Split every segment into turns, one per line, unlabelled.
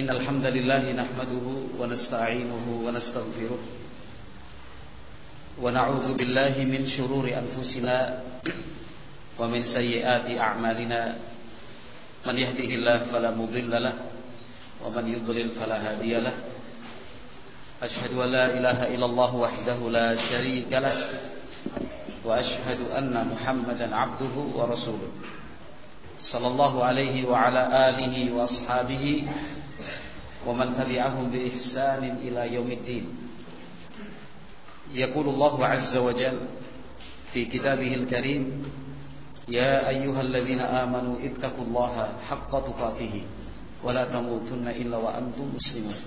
Innal hamdalillah nahmaduhu wa nasta'inuhu wa nastaghfiruh wa na'udzu billahi min shururi anfusina wa min sayyiati a'malina man yahdihillahu fala mudilla lahu wa man yudlil fala hadiya lahu asyhadu an la ilaha illallah wahdahu la syarika lahu wa asyhadu anna Muhammadan 'abduhu wa rasuluh sallallahu alaihi wa ala alihi wa ashabihi wa man tabi'ahum bi ihsanin ila yaumiddin. Yaqulullahu 'azza wa jalla fi kitabihil karim, ya ayyuhalladzina amanu ittaqullaha haqqa tuqatih wa la tamutunna illa wa antum muslimun.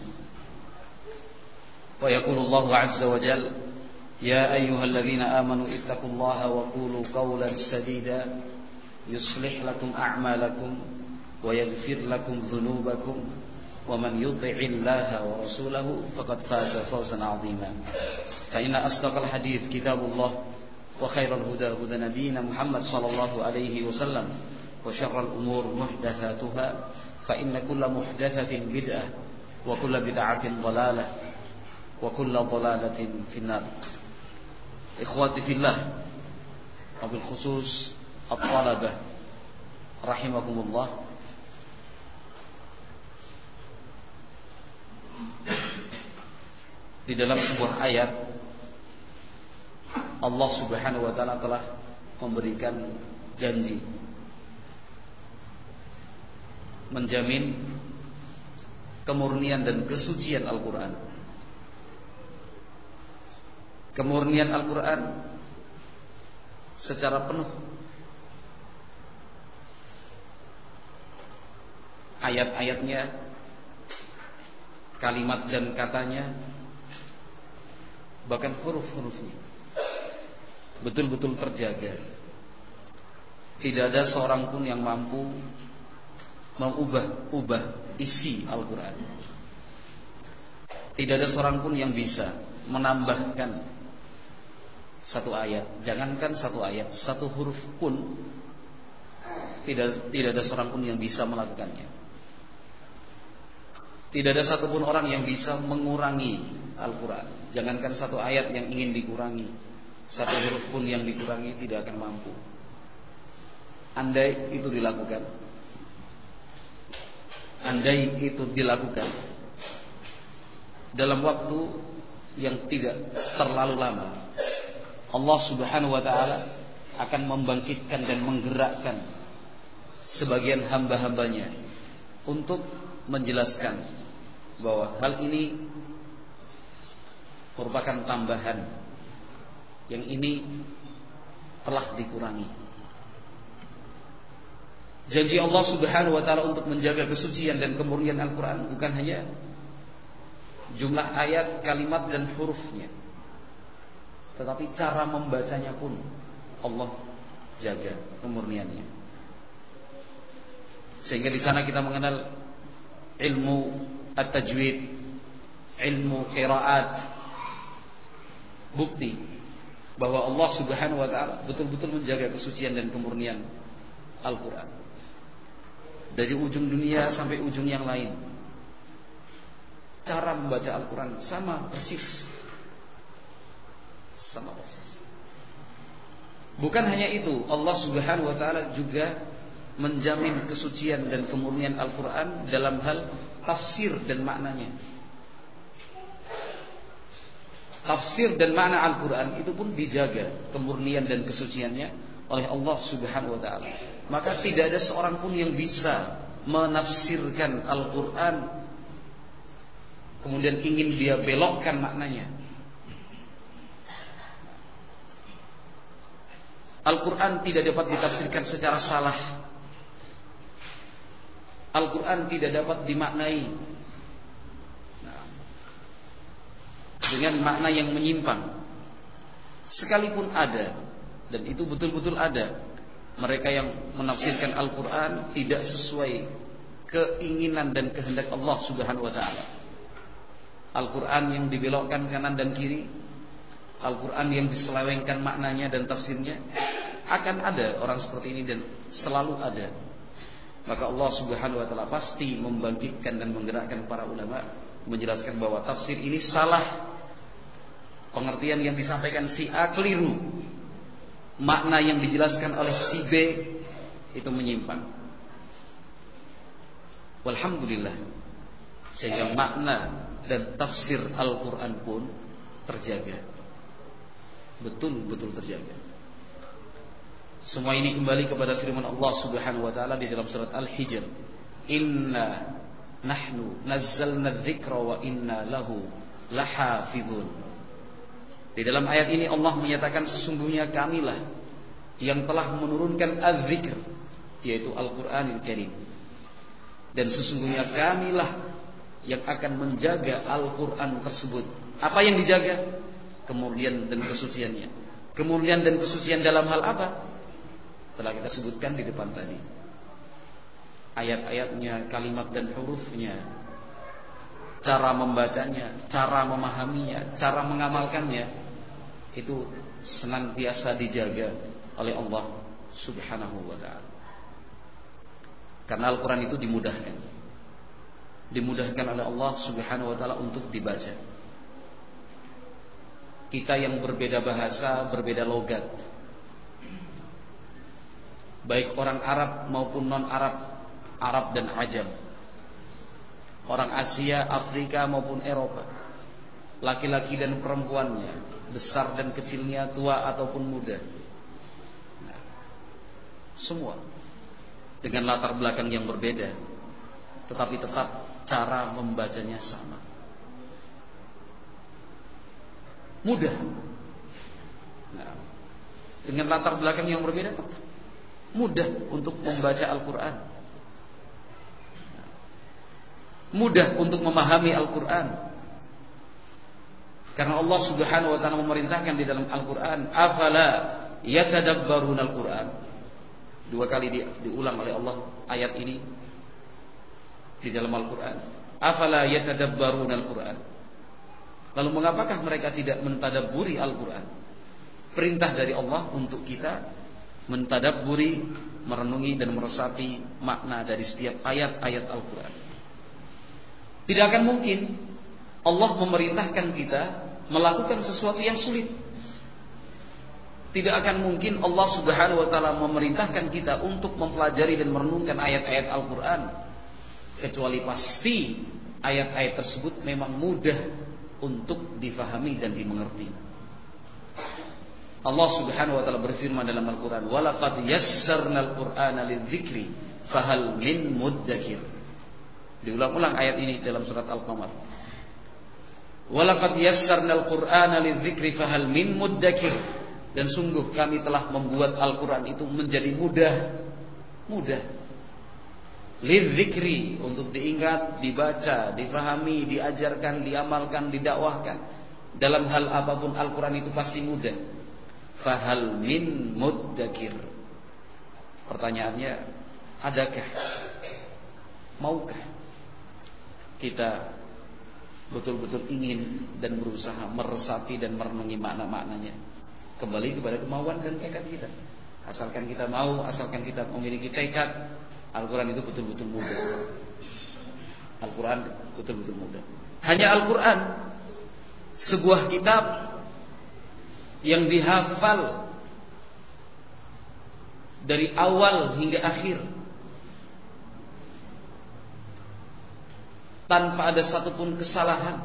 Wa yaqulullahu 'azza wa jalla, ya ayyuhalladzina amanu ittaqullaha wa qulu qawlan sadida yuslih lakum a'malakum wa yaghfir lakum dhunubakum wa man yuti'illaha wa rasulahu faqad faza fawzan 'azima. Fa inna asdaqal hadits kitabullah wa khairal huda huda nabiyyina Muhammad sallallahu alaihi wasallam wa syarral umur muhdatsatuha fa inna kulla muhdatsatin bid'ah wa kulla bid'atin dhalalah wa kulla dhalalatin finnar. Ikhwati fillah, wabil khusus at-talabah rahimakumullah. Di dalam sebuah ayat Allah Subhanahu wa taala telah memberikan janji, menjamin kemurnian dan kesucian Al-Qur'an. Kemurnian Al-Qur'an secara penuh. Ayat-ayatnya, kalimat dan katanya, bahkan huruf-hurufnya betul-betul terjaga. Tidak ada seorang pun yang mampu mengubah isi Al-Quran. Tidak ada seorang pun yang bisa menambahkan satu ayat. Jangankan satu ayat, satu huruf pun tidak ada seorang pun yang bisa melakukannya. Tidak ada satupun orang yang bisa mengurangi Al-Quran. Jangankan satu ayat yang ingin dikurangi, satu huruf pun yang dikurangi tidak akan mampu. Andai itu dilakukan, dalam waktu yang tidak terlalu lama, Allah Subhanahu wa ta'ala akan membangkitkan dan menggerakkan sebagian hamba-hambanya untuk menjelaskan bahwa hal ini merupakan tambahan, yang ini telah dikurangi. Janji Allah Subhanahu wa ta'ala untuk menjaga kesucian dan kemurnian Al-Quran bukan hanya jumlah ayat, kalimat dan hurufnya, tetapi cara membacanya pun Allah jaga kemurniannya. Sehingga di sana kita mengenal ilmu at-tajwid, ilmu qiraat. Bukti bahwa Allah Subhanahu wa ta'ala betul-betul menjaga kesucian dan kemurnian Al-Quran. Dari ujung dunia sampai ujung yang lain, cara membaca Al-Quran sama persis. Bukan hanya itu, Allah Subhanahu wa ta'ala juga menjamin kesucian dan kemurnian Al-Quran dalam hal tafsir dan maknanya. Tafsir dan makna Al-Quran itu pun dijaga kemurnian dan kesuciannya oleh Allah Subhanahu wa ta'ala. Maka tidak ada seorang pun yang bisa menafsirkan Al-Quran kemudian ingin dia belokkan maknanya. Al-Quran tidak dapat ditafsirkan secara salah. Al-Quran tidak dapat dimaknai dengan makna yang menyimpang. Sekalipun ada, dan itu betul-betul ada, mereka yang menafsirkan Al-Quran tidak sesuai keinginan dan kehendak Allah Subhanahu wa ta'ala. Al-Quran yang dibelokkan kanan dan kiri, Al-Quran yang diselewengkan maknanya dan tafsirnya, akan ada orang seperti ini dan selalu ada. maka Allah Subhanahu wa taala pasti membangkitkan dan menggerakkan para ulama menjelaskan bahwa tafsir ini salah. Pengertian yang disampaikan si A keliru. Makna yang dijelaskan oleh si B itu menyimpang. Walhamdulillah, sehingga makna dan tafsir Al-Quran pun terjaga, betul-betul terjaga. Semua ini kembali kepada firman Allah Subhanahu wa taala di dalam surat Al-Hijr, "Inna nahnu nazzalna dzikra wa inna lahu lahafizun." Di dalam ayat ini Allah menyatakan sesungguhnya kamilah yang telah menurunkan az-zikr, yaitu Al-Qur'anul Karim. Dan sesungguhnya kamilah yang akan menjaga Al-Quran tersebut. Apa yang dijaga? Kemurnian dan kesuciannya. Kemurnian dan kesucian dalam hal apa? Telah kita sebutkan di depan tadi. Ayat-ayatnya, kalimat dan hurufnya, cara membacanya, cara memahaminya, cara mengamalkannya, itu senantiasa dijaga oleh Allah Subhanahu wa ta'ala. Karena Al-Quran itu dimudahkan oleh Allah Subhanahu wa ta'ala untuk dibaca. Kita yang berbeda bahasa, berbeda logat, baik orang Arab maupun non-Arab, Arab dan Ajam, orang Asia, Afrika maupun Eropa, laki-laki dan perempuannya, besar dan kecilnya, tua ataupun muda, semua dengan latar belakang yang berbeda, tetapi tetap cara membacanya sama. Mudah. Nah, dengan latar belakang yang berbeda tetap mudah untuk membaca Al-Quran, mudah untuk memahami Al-Quran. Karena Allah Subhanahu wa ta'ala memerintahkan di dalam Al-Quran, "Afala yatadabbaruna Al-Quran." 2 kali diulang oleh Allah ayat ini di dalam Al-Quran. Afala yatadabbaruna Al-Quran. Lalu mengapakah mereka tidak mentadabburi Al-Quran? Perintah dari Allah untuk kita mentadabburi, merenungi dan meresapi makna dari setiap ayat-ayat Al-Quran. Tidak akan mungkin Allah memerintahkan kita melakukan sesuatu yang sulit. Tidak akan mungkin Allah Subhanahu wa ta'ala memerintahkan kita untuk mempelajari dan merenungkan ayat-ayat Al-Quran, kecuali pasti ayat-ayat tersebut memang mudah untuk difahami dan dimengerti. Allah Subhanahu wa ta'ala berfirman dalam Al-Quran, "Walaqad yassarnal Qur'ana lidzikri fahal min muddakir." Diulang-ulang ayat ini dalam surat Al-Qamar. "Walaqad yassarnal Qur'ana lidzikri fahal min muddakir." Dan sungguh kami telah membuat Al-Quran itu menjadi mudah lidzikri, untuk diingat, dibaca, difahami, diajarkan, diamalkan, didakwahkan. Dalam hal apapun Al-Quran itu pasti mudah. Fahal min muddakir. Pertanyaannya, adakah, maukah kita betul-betul ingin dan berusaha meresapi dan merenungi makna-maknanya? Kembali kepada kemauan dan tekad kita. Asalkan kita mau, asalkan kita memiliki tekad, Al-Quran itu betul-betul mudah. Al-Quran betul-betul mudah. Hanya Al-Quran, sebuah kitab yang dihafal dari awal hingga akhir tanpa ada satupun kesalahan.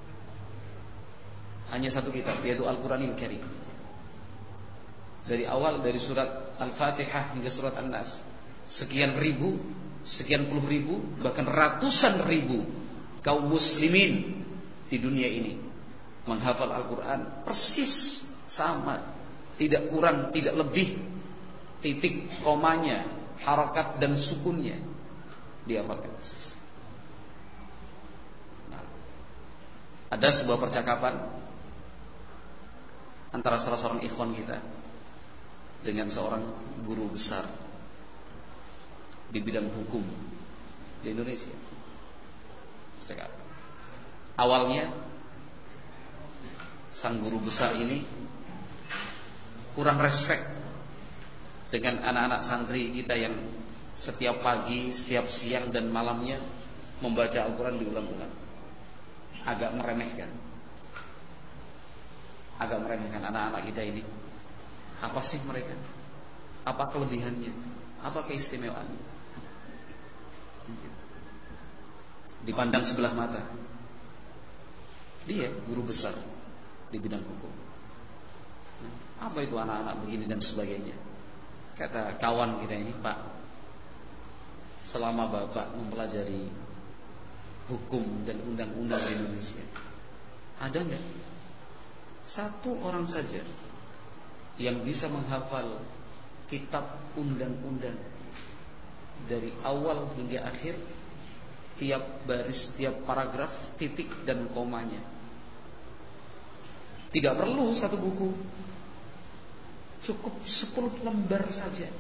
Hanya satu kitab, yaitu Al-Quranul Karim. Dari awal, dari surat Al-Fatihah hingga surat An-Nas, sekian ribu, sekian puluh ribu, bahkan ratusan ribu kaum muslimin di dunia ini menghafal Al-Quran persis sama, tidak kurang, tidak lebih. Titik komanya, harakat dan sukunnya dihafalkan persis. Nah, ada sebuah percakapan antara salah seorang ikhwan kita dengan seorang guru besar di bidang hukum di Indonesia. Awalnya sang guru besar ini kurang respect dengan anak-anak santri kita yang setiap pagi, setiap siang dan malamnya membaca Al-Quran diulang-ulang. Agak meremehkan anak-anak kita ini. Apa sih mereka? Apa kelebihannya? Apa keistimewaannya? Dipandang sebelah mata. Dia guru besar di bidang hukum. Apa itu anak-anak begini dan sebagainya? Kata kawan kita ini, Pak, selama Bapak mempelajari hukum dan undang-undang di Indonesia, ada enggak satu orang saja yang bisa menghafal kitab undang-undang dari awal hingga akhir, tiap baris, tiap paragraf, titik dan komanya? Tidak perlu satu buku, cukup 10 lembar saja.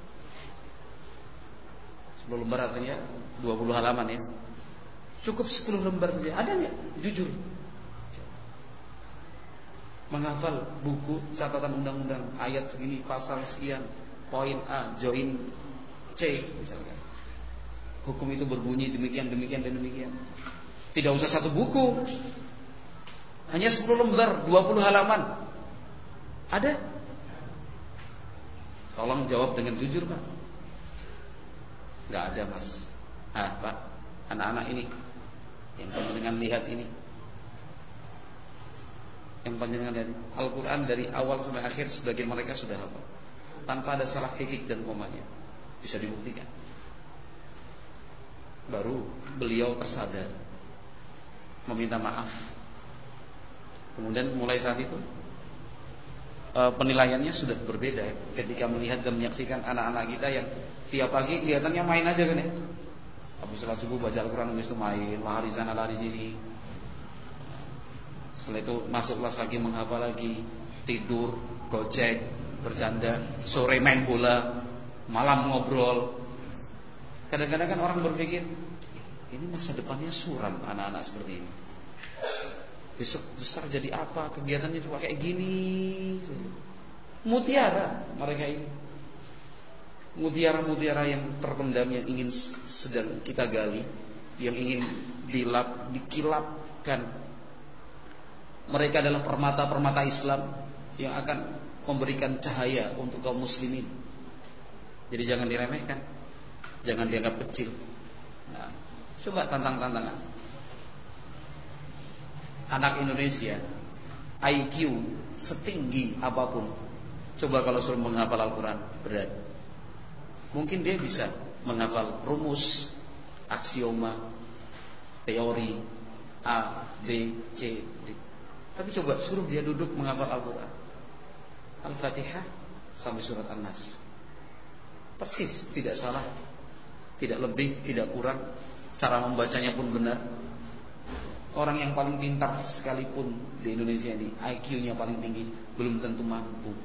10 lembar artinya 20 halaman ya. Cukup 10 lembar saja. Ada enggak? Jujur. Menghafal buku catatan undang-undang, ayat segini, pasal sekian, poin A, join C misalkan. Hukum itu berbunyi demikian, demikian, dan demikian. Tidak usah satu buku, hanya 10 lembar, 20 halaman. Ada? Tolong jawab dengan jujur, Pak. Gak ada, Mas. Pak, anak-anak ini yang panjenengan lihat ini, yang panjenengan lihat Al-Quran dari awal sampai akhir, sebagian mereka sudah hafal tanpa ada salah titik dan komanya. Bisa dibuktikan. Baru beliau tersadar, meminta maaf. Kemudian mulai saat itu penilaiannya sudah berbeda ketika melihat dan menyaksikan anak-anak kita yang tiap pagi kelihatannya main aja kan ya. Habis sholat subuh baca Al-Quran, habis itu main, lari sana lari sini. Setelah itu masuk kelas lagi, menghafal lagi, tidur, gojek, bercanda, sore main bola, malam ngobrol. Kadang-kadang kan orang berpikir, ini masa depannya suram anak-anak seperti ini. Besok besar jadi apa? Kegiatannya cuma kayak gini. Mutiara mereka ini. Mutiara-mutiara yang terpendam, yang ingin sedang kita gali, yang ingin dikilapkan. Mereka adalah permata-permata Islam yang akan memberikan cahaya untuk kaum muslimin. Jadi jangan diremehkan, jangan dianggap kecil. Nah, coba tantang-tantangan. Anak Indonesia IQ setinggi apapun, coba kalau suruh menghafal Al-Quran, berat. Mungkin dia bisa menghafal rumus, aksioma, teori A, B, C, D. Tapi coba suruh dia duduk menghafal Al-Quran, Al-Fatihah sampai surat An-Nas, persis, tidak salah, tidak lebih, tidak kurang. Cara membacanya pun benar. Orang yang paling pintar sekalipun di Indonesia ini, IQ-nya paling tinggi, belum tentu mampu.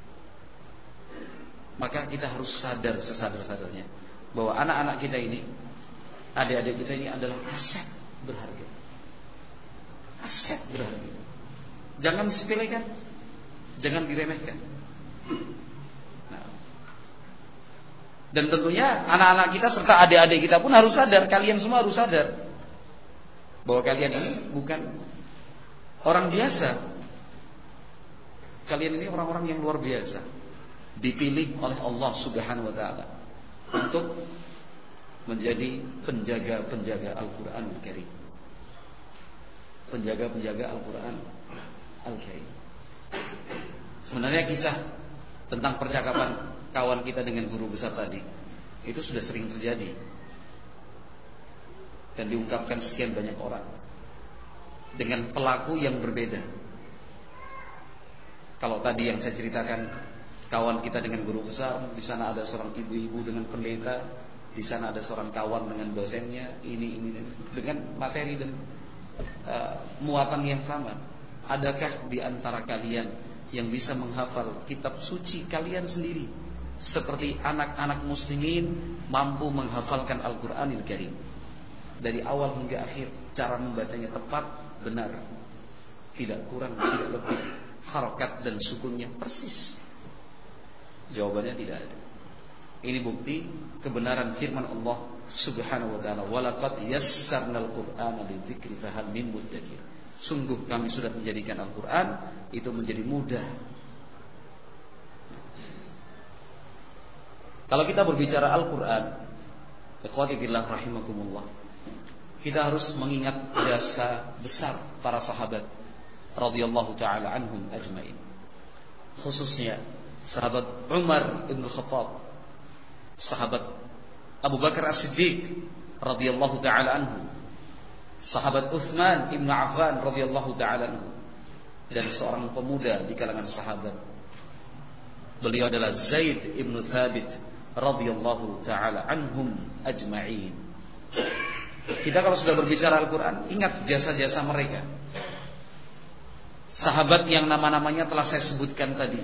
Maka kita harus sadar sesadar-sadarnya bahwa anak-anak kita ini, adik-adik kita ini adalah aset berharga. Aset berharga. Jangan disepelekan, jangan diremehkan. Nah, dan tentunya anak-anak kita serta adik-adik kita pun harus sadar, kalian semua harus sadar bahwa kalian ini bukan orang biasa. Kalian ini orang-orang yang luar biasa, dipilih oleh Allah Subhanahu wa taala untuk menjadi penjaga-penjaga Al-Qur'anul Karim. Penjaga-penjaga Al-Qur'an Al-Karim. Sebenarnya kisah tentang percakapan kawan kita dengan guru besar tadi itu sudah sering terjadi dan diungkapkan sekian banyak orang dengan pelaku yang berbeda. Kalau tadi yang saya ceritakan kawan kita dengan guru besar, di sana ada seorang ibu-ibu dengan pendeta, di sana ada seorang kawan dengan dosennya, ini dengan materi dan muatan yang sama. Adakah di antara kalian yang bisa menghafal kitab suci kalian sendiri seperti anak-anak muslimin mampu menghafalkan Al-Qur'anil Karim dari awal hingga akhir, cara membacanya tepat, benar, tidak kurang, tidak lebih, harokat dan sukunnya persis? Jawabannya tidak ada. Ini bukti kebenaran firman Allah Subhanahu wa taala, "Walaqad yassarnal Qur'ana lidzikri fahal min muddakir." Sungguh kami sudah menjadikan Al-Qur'an itu menjadi mudah. Kalau kita berbicara Al-Qur'an, ikhwati fillah rahimakumullah, kita harus mengingat jasa besar para sahabat radhiyallahu taala anhum ajmain. Khususnya sahabat Umar bin Khattab, sahabat Abu Bakar As-Siddiq radhiyallahu taala anhu, sahabat Utsman bin Affan radhiyallahu taala anhu, dan seorang pemuda di kalangan sahabat. Beliau adalah Zaid bin Thabit radhiyallahu taala anhum ajma'in. Kita kalau sudah berbicara Al-Qur'an, ingat jasa-jasa mereka. Sahabat yang nama-namanya telah saya sebutkan tadi.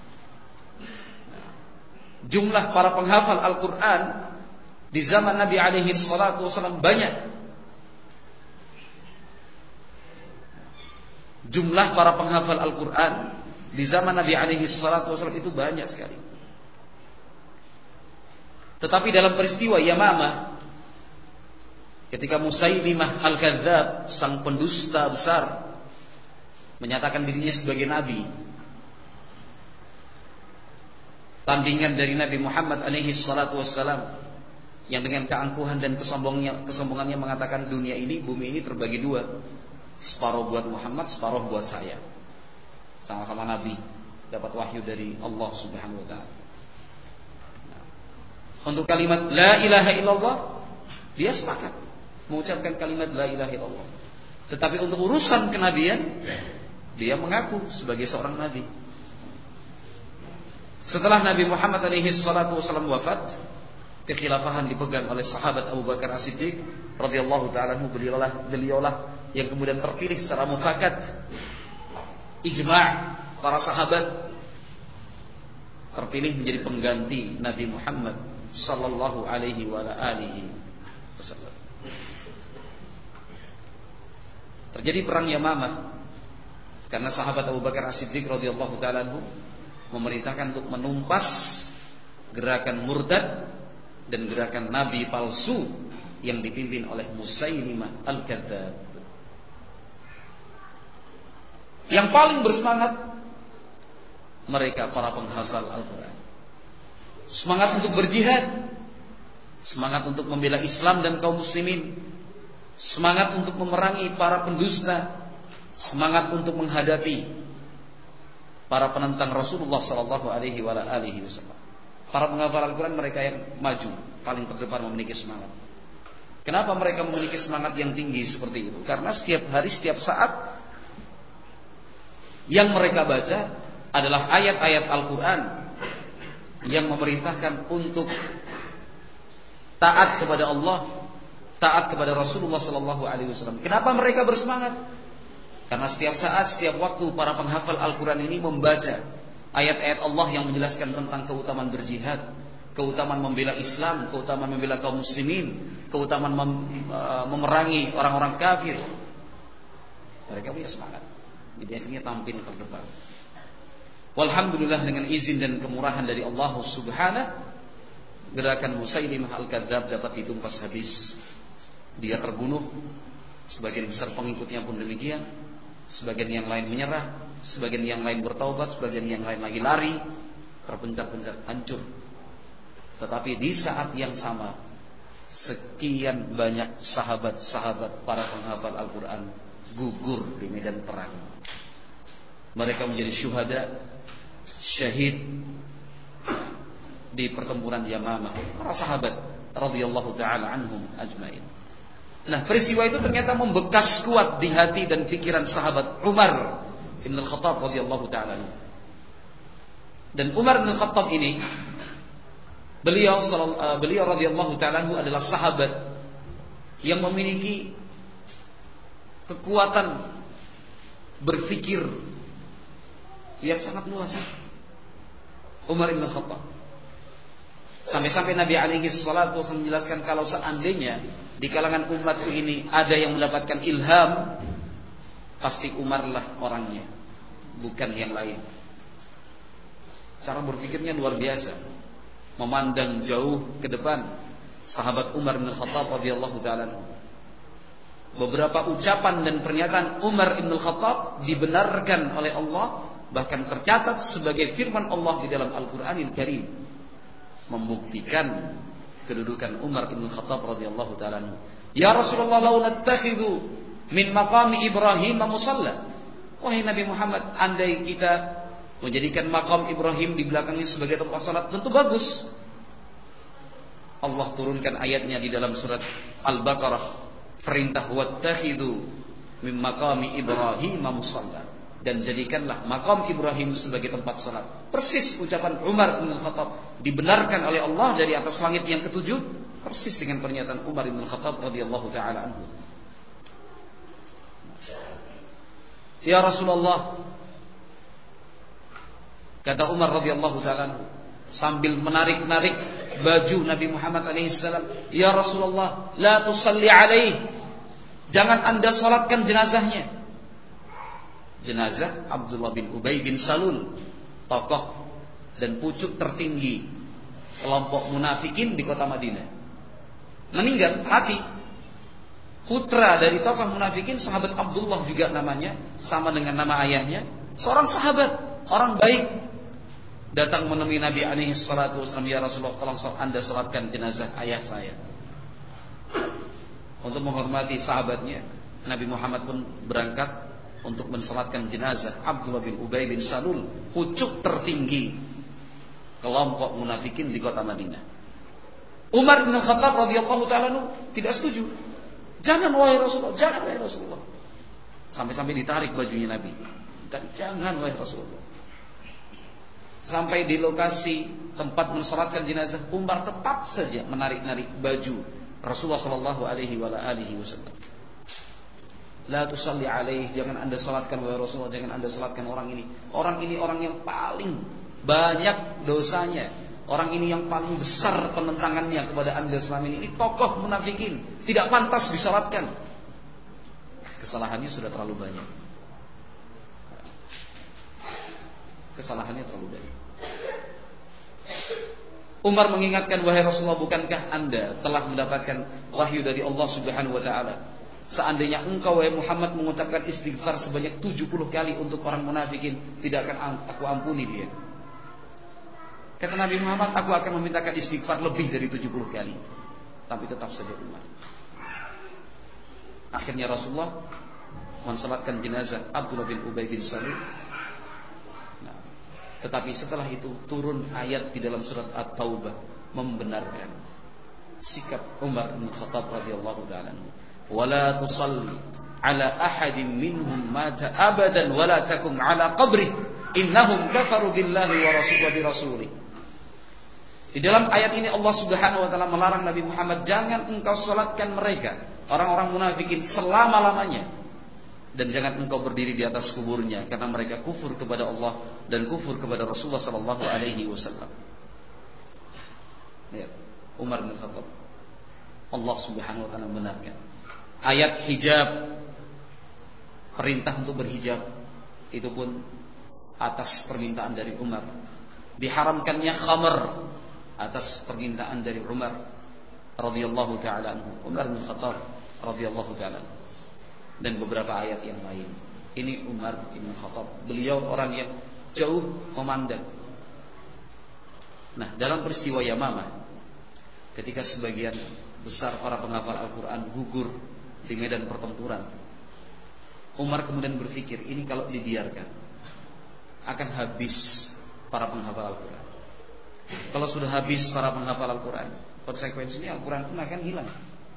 Jumlah para penghafal Al-Qur'an di zaman Nabi alaihi salatu wasallam banyak. Jumlah para penghafal Al-Qur'an di zaman Nabi alaihi salatu wasallam itu banyak sekali. Tetapi dalam peristiwa Yamamah, ketika Musailimah Al-Kadzdzab, sang pendusta besar, menyatakan dirinya sebagai nabi, tandingan dari Nabi Muhammad alaihi salatu wassalam, yang dengan keangkuhan dan kesombongannya mengatakan dunia ini, bumi ini terbagi dua, separuh buat Muhammad, separuh buat saya. Sama-sama nabi, dapat wahyu dari Allah Subhanahu wa taala. Untuk kalimat la ilaha illallah, dia sepakat mengucapkan kalimat la ilaha illallah. Tetapi untuk urusan kenabian, dia mengaku sebagai seorang nabi. Setelah Nabi Muhammad alaihi salatu wasallam wafat, kekhilafahan dipegang oleh sahabat Abu Bakar As-Siddiq radhiyallahu taala anhu. Beliaulah yang kemudian terpilih secara mufakat, ijma' para sahabat, terpilih menjadi pengganti Nabi Muhammad sallallahu alaihi wa alihi wasallam. Terjadi perang Yamamah karena sahabat Abu Bakar As-Siddiq radhiyallahu taala anhu memerintahkan untuk menumpas gerakan murtad dan gerakan nabi palsu yang dipimpin oleh Musailimah Al-Kadzdzab. Yang paling bersemangat mereka para penghafal Al-Qur'an. Semangat untuk berjihad, semangat untuk membela Islam dan kaum muslimin, semangat untuk memerangi para pendusta, semangat untuk menghadapi para penentang Rasulullah sallallahu alaihi wasallam. Para penghafal Al-Qur'an mereka yang maju, paling terdepan memiliki semangat. Kenapa mereka memiliki semangat yang tinggi seperti itu? Karena setiap hari, setiap saat yang mereka baca adalah ayat-ayat Al-Qur'an yang memerintahkan untuk taat kepada Allah, taat kepada Rasulullah sallallahu alaihi wasallam. Kenapa mereka bersemangat? Karena setiap saat, setiap waktu para penghafal Al-Qur'an ini membaca ayat-ayat Allah yang menjelaskan tentang keutamaan berjihad, keutamaan membela Islam, keutamaan membela kaum muslimin, keutamaan memerangi orang-orang kafir. Mereka punya semangat. Jadi akhirnya tampil terdepan. Walhamdulillah, dengan izin dan kemurahan dari Allah Subhanahu, gerakan Musailimah Al-Kadzdzab dapat ditumpas habis. Dia terbunuh, sebagian besar pengikutnya pun demikian. Sebagian yang lain menyerah, sebagian yang lain bertaubat, sebagian yang lain lagi lari, terpencar-pencar, hancur. Tetapi di saat yang sama, sekian banyak sahabat-sahabat para penghafal Al-Qur'an gugur di medan perang. Mereka menjadi syuhada, syahid di pertempuran Yamamah, para sahabat radhiyallahu taala anhum ajmain. Nah, peristiwa itu ternyata membekas kuat di hati dan pikiran sahabat Umar bin Al-Khattab radhiyallahu taala anhu. Dan Umar bin Al-Khattab ini, beliau radhiyallahu taala anhu adalah sahabat yang memiliki kekuatan berpikir yang sangat luas. Umar bin Khattab, sampai-sampai Nabi alaihi salatu wasallam menjelaskan kalau seandainya di kalangan umatku ini ada yang mendapatkan ilham, pasti Umarlah orangnya, bukan yang lain. Cara berpikirnya luar biasa. memandang jauh ke depan sahabat Umar bin Khattab radhiyallahu taala. Beberapa ucapan dan pernyataan Umar bin Khattab dibenarkan oleh Allah, bahkan tercatat sebagai firman Allah di dalam Al-Qur'anil Karim, membuktikan kedudukan Umar bin Khattab radhiyallahu taala. Ya Rasulullah, lau nattakhidhu min maqami Ibrahim musalla. Wahai Nabi Muhammad, andai kita menjadikan makam Ibrahim di belakangnya sebagai tempat salat, tentu bagus. Allah turunkan ayatnya di dalam surat Al-Baqarah, perintah wattakhidhu min maqami Ibrahim musalla, dan jadikanlah makam Ibrahim sebagai tempat salat. Persis ucapan Umar bin Khattab dibenarkan oleh Allah dari atas langit yang ketujuh, persis dengan pernyataan Umar bin Khattab radhiyallahu taala anhu. Ya Rasulullah, kata Umar radhiyallahu taala anhu sambil menarik-narik baju Nabi Muhammad alaihissalam, ya Rasulullah, la tusalli alaih, jangan anda salatkan jenazahnya. Jenazah Abdullah bin Ubay bin Salul, tokoh dan pucuk tertinggi kelompok munafikin di kota Madinah, meninggal, mati. Putra dari tokoh munafikin, sahabat Abdullah juga namanya, sama dengan nama ayahnya, seorang sahabat, orang baik, datang menemui Nabi alaihi salatu wasallam, ya Rasulullah, tolong anda salatkan jenazah ayah saya. Untuk menghormati sahabatnya, Nabi Muhammad pun berangkat untuk mensalatkan jenazah Abdullah bin Ubay bin Salul, pucuk tertinggi kelompok munafikin di kota Madinah. Umar bin Khattab radhiyallahu taala tidak setuju. Jangan wahai Rasulullah, jangan wahai Rasulullah. Sampai-sampai ditarik bajunya Nabi. Jangan wahai Rasulullah. Sampai di lokasi tempat mensalatkan jenazah, Umar tetap saja menarik-narik baju Rasulullah sallallahu alaihi wasallam. La tusalli alaih, jangan anda salatkan wahai Rasulullah, jangan anda salatkan orang ini. Orang ini orang yang paling banyak dosanya. Orang ini yang paling besar penentangannya kepada Anda selama ini. Ini tokoh munafikin, tidak pantas disalatkan. Kesalahannya sudah terlalu banyak. Kesalahannya terlalu banyak. Umar mengingatkan, wahai Rasulullah, bukankah Anda telah mendapatkan wahyu dari Allah Subhanahu wa taala? Seandainya engkau wahai Muhammad mengucapkan istighfar sebanyak 70 kali untuk orang munafikin, tidak akan aku ampuni dia. Kata Nabi Muhammad, aku akan memintakan istighfar lebih dari 70 kali. Tapi tetap saja Umar. Akhirnya Rasulullah mensalatkan jenazah Abdullah bin Ubay bin Salul. Nah, tetapi setelah itu turun ayat di dalam surat At-Taubah membenarkan sikap Umar bin Khattab radhiyallahu ta'ala anhu. Wala tusalli ala ahadin minhum mata abadan wala takum ala qabri innahum kafaru billahi wa rasulih. Di dalam ayat ini Allah Subhanahu wa taala melarang Nabi Muhammad, jangan engkau salatkan mereka, orang-orang munafikin, selama-lamanya, dan jangan engkau berdiri di atas kuburnya, karena mereka kufur kepada Allah dan kufur kepada Rasulullah sallallahu alaihi wasallam. Ya, Umar bin Khattab, Allah Subhanahu wa taala membenarkan ayat hijab, perintah untuk berhijab, itu pun atas permintaan dari Umar. Diharamkannya khamr atas permintaan dari Umar radhiyallahu taala anhu, Umar bin Khattab radhiyallahu taala anhu. Dan beberapa ayat yang lain. Ini Umar bin Khattab, beliau orang yang jauh memandang. Nah, dalam peristiwa Yamamah, ketika sebagian besar para penghafal Al-Quran gugur di medan pertempuran, Umar kemudian berpikir, ini kalau dibiarkan akan habis para penghafal Al-Quran. Kalau sudah habis para penghafal Al-Quran, konsekuensinya Al-Quran pun akan hilang.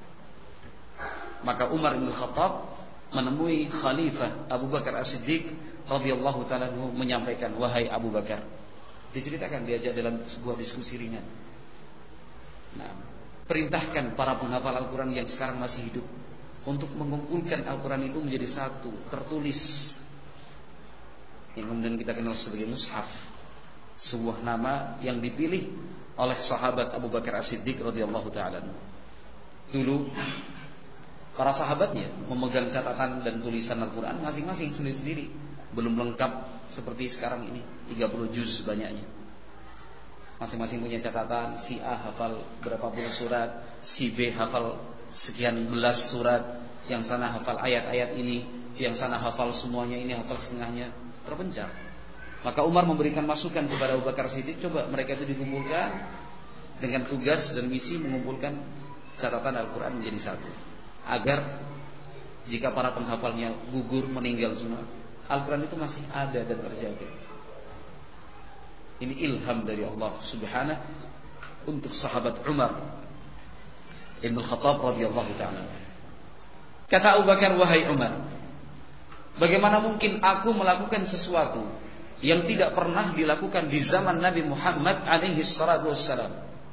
Maka Umar bin Khattab menemui Khalifah Abu Bakar As-Siddiq radhiyallahu ta'ala menyampaikan, wahai Abu Bakar, diceritakan, diajak dalam sebuah diskusi ringan. Nah, perintahkan para penghafal Al-Quran yang sekarang masih hidup untuk mengumpulkan Al-Quran itu menjadi satu, tertulis, yang kemudian kita kenal sebagai mushaf, sebuah nama yang dipilih oleh sahabat Abu Bakar As-Siddiq radhiyallahu ta'ala. Dulu para sahabatnya memegang catatan dan tulisan Al-Quran masing-masing sendiri-sendiri, belum lengkap seperti sekarang ini 30 juz banyaknya. Masing-masing punya catatan, si A hafal berapa puluh surat, si B hafal sekian belas surat, yang sana hafal ayat-ayat ini, yang sana hafal semuanya, ini hafal setengahnya, terpencar. Maka Umar memberikan masukan kepada Abu Bakar Siddiq, coba mereka itu dikumpulkan dengan tugas dan misi mengumpulkan catatan Al-Quran menjadi satu, agar jika para penghafalnya gugur, meninggal semua, Al-Quran itu masih ada dan terjaga. Ini ilham dari Allah Subhanahu untuk sahabat Umar Ibn Khattab radhiyallahu ta'ala. Kata Abu Bakar, wahai Umar, bagaimana mungkin aku melakukan sesuatu yang tidak pernah dilakukan di zaman Nabi Muhammad alaihi salatu wassalam?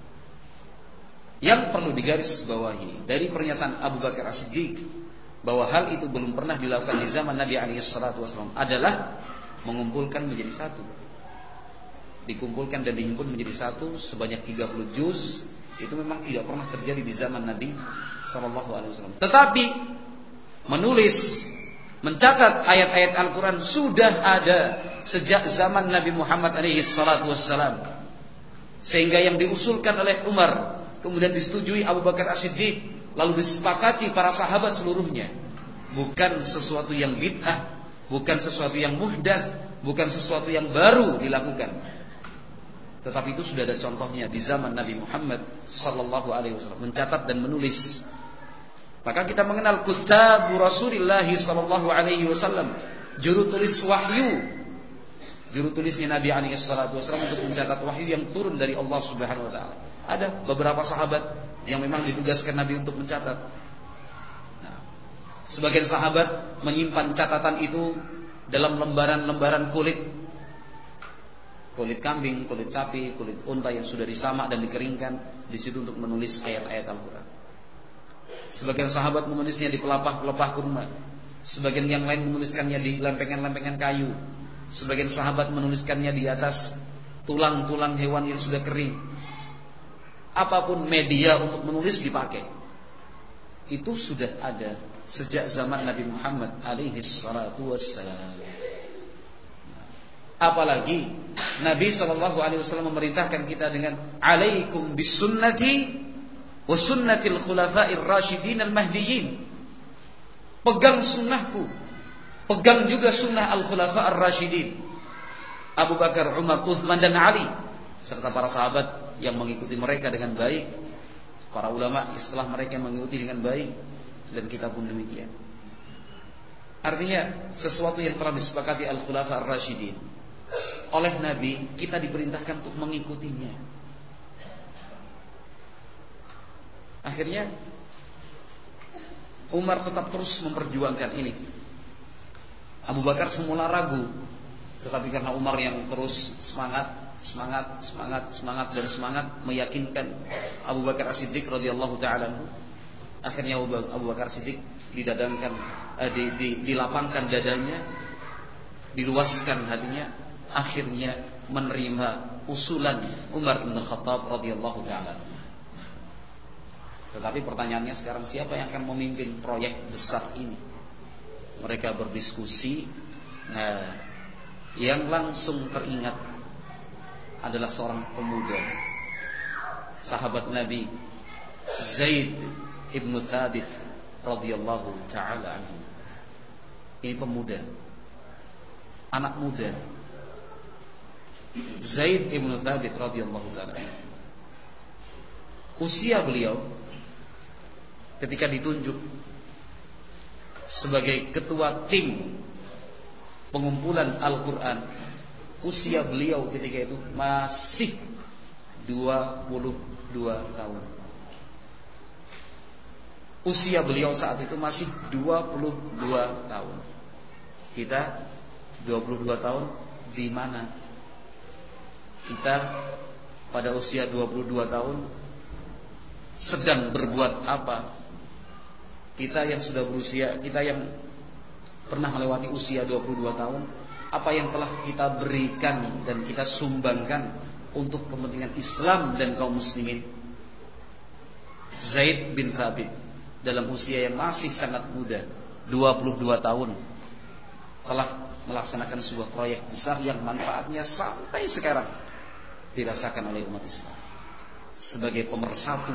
Yang perlu digarisbawahi dari pernyataan Abu Bakar As-Siddiq bahwa hal itu belum pernah dilakukan di zaman Nabi alaihi salatu wassalam adalah mengumpulkan menjadi satu. Dikumpulkan dan dihimpun menjadi satu sebanyak 30 juz, itu memang tidak pernah terjadi di zaman Nabi sallallahu alaihi wasallam. Tetapi menulis, mencatat ayat-ayat Al-Quran sudah ada sejak zaman Nabi Muhammad alaihi salatu wassalam. Sehingga yang diusulkan oleh Umar, kemudian disetujui Abu Bakar As-Siddiq, lalu disepakati para sahabat seluruhnya, bukan sesuatu yang bid'ah, bukan sesuatu yang muhdats, bukan sesuatu yang baru dilakukan. Tetapi itu sudah ada contohnya di zaman Nabi Muhammad sallallahu alaihi wasallam, mencatat dan menulis. Maka kita mengenal Kitab Rasulullah sallallahu alaihi wasallam, juru tulis wahyu, juru tulisnya Nabi alaihi salatu wasallam untuk mencatat wahyu yang turun dari Allah Subhanahu wa taala. Ada beberapa sahabat yang memang ditugaskan Nabi untuk mencatat. Nah, sebagian sahabat menyimpan catatan itu dalam lembaran-lembaran kulit kambing, kulit sapi, kulit unta yang sudah disamak dan dikeringkan di situ untuk menulis ayat-ayat Al-Quran. Sebagian sahabat menulisnya di pelepah-pelepah kurma, sebagian yang lain menuliskannya di lempengan-lempengan kayu, sebagian sahabat menuliskannya di atas tulang-tulang hewan yang sudah kering. Apapun media untuk menulis dipakai. Itu sudah ada sejak zaman Nabi Muhammad alaihi salatu wassalam. Apalagi Nabi SAW memerintahkan kita dengan alaikum bisunnati wa sunnatil khulafa'ir rasyidin al-mahdiyyin. Pegang sunnahku, pegang juga sunnah al-khulafa'ir rasyidin, Abu Bakar, Umar, Uthman dan Ali, serta para sahabat yang mengikuti mereka dengan baik, para ulama setelah mereka mengikuti dengan baik, dan kita pun demikian. Artinya sesuatu yang telah disepakati al-khulafa'ir rasyidin oleh Nabi, kita diperintahkan untuk mengikutinya. Akhirnya Umar tetap terus memperjuangkan ini. Abu Bakar semula ragu, tetapi karena Umar yang terus semangat dan semangat meyakinkan Abu Bakar As-Siddiq radhiyallahu ta'ala, akhirnya Abu Bakar As-Siddiq dilapangkan dadanya, diluaskan hatinya, akhirnya menerima usulan Umar bin Khattab radhiyallahu ta'ala. Tetapi pertanyaannya sekarang, siapa yang akan memimpin proyek besar ini? Mereka berdiskusi. Nah, yang langsung teringat adalah seorang pemuda, sahabat Nabi, Zaid ibn Thabit radhiyallahu ta'ala anhu. Ini pemuda, anak muda, Zaid ibn Thabit radhiyallahu ta'ala. Usia beliau ketika ditunjuk sebagai ketua tim pengumpulan Al-Quran, usia beliau ketika itu masih 22 tahun. Usia beliau saat itu masih 22 tahun. Kita 22 tahun di mana? Kita pada usia 22 tahun sedang berbuat apa? Kita yang sudah berusia, kita yang pernah melewati usia 22 tahun, apa yang telah kita berikan dan kita sumbangkan untuk kepentingan Islam dan kaum muslimin? Zaid bin Thabit dalam usia yang masih sangat muda, 22 tahun, telah melaksanakan sebuah proyek besar yang manfaatnya sampai sekarang dirasakan oleh umat Islam sebagai pemersatu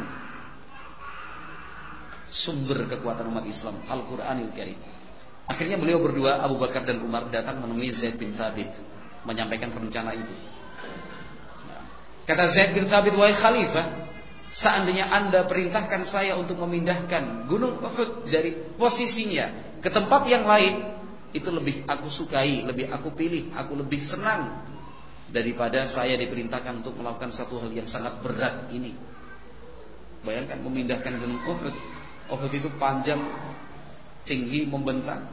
sumber kekuatan umat Islam, Al-Qur'anul Karim. Akhirnya beliau berdua, Abu Bakar dan Umar, datang menemui Zaid bin Thabit, menyampaikan rencana itu. Kata Zaid bin Thabit, wahai khalifah, seandainya Anda perintahkan saya untuk memindahkan gunung Uhud dari posisinya ke tempat yang lain, itu lebih aku sukai, lebih aku pilih, aku lebih senang daripada saya diperintahkan untuk melakukan satu hal yang sangat berat ini. Bayangkan memindahkan gunung Uhud. Uhud itu panjang, tinggi, membentang.